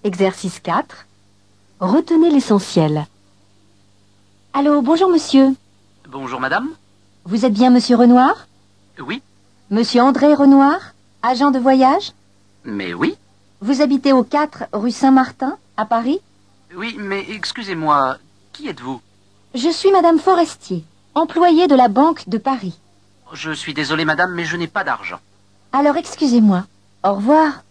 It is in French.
Exercice 4. Retenez l'essentiel. Allô, bonjour monsieur. Bonjour madame. Vous êtes bien monsieur Renoir? Oui. Monsieur André Renoir, agent de voyage? Mais oui. Vous habitez au 4 rue Saint-Martin, à Paris? Oui, mais excusez-moi, qui êtes-vous? Je suis madame Forestier, employée de la Banque de Paris. Je suis désolé madame, mais je n'ai pas d'argent. Alors excusez-moi. Au revoir.